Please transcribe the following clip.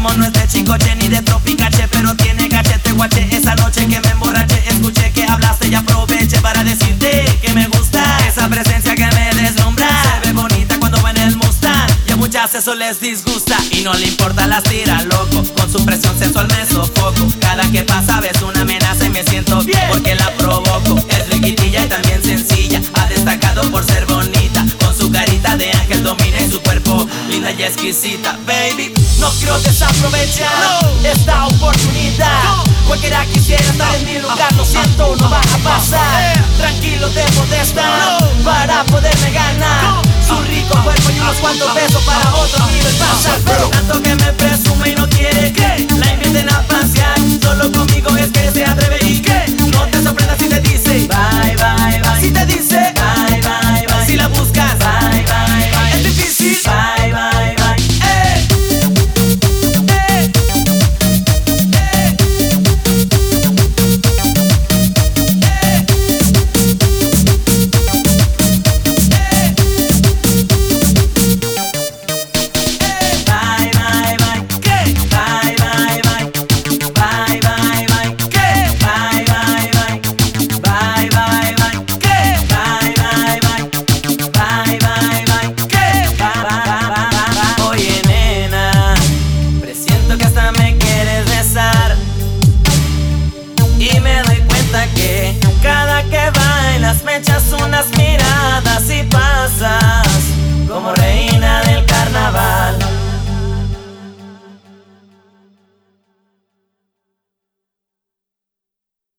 como no es de Chicoche ni de Tropicache, pero tiene cachete guache. Esa noche que me emborraché, escuché que hablaste y aproveché para decirte que me gusta esa presencia que me deslumbra. Se ve bonita cuando va en el Mustang y a muchas eso les disgusta y no le importa, las tira loco. Con su presión sensual me sofoco. Cada que pasa ves una amenaza y me siento bien porque la provoco. Es riquitilla y también sencilla, ha destacado por ser bonita. Con su carita de ángel domina y su cuerpo linda y exquisita. Baby, no quiero desaprovechar esta oportunidad. Cualquiera quisiera estar en mi lugar, lo siento, no va a pasar. Tranquilo debo de estar para poderme ganar su rico cuerpo y unos cuantos besos para otro nivel pasar. Pero tanto que me presume y no quiere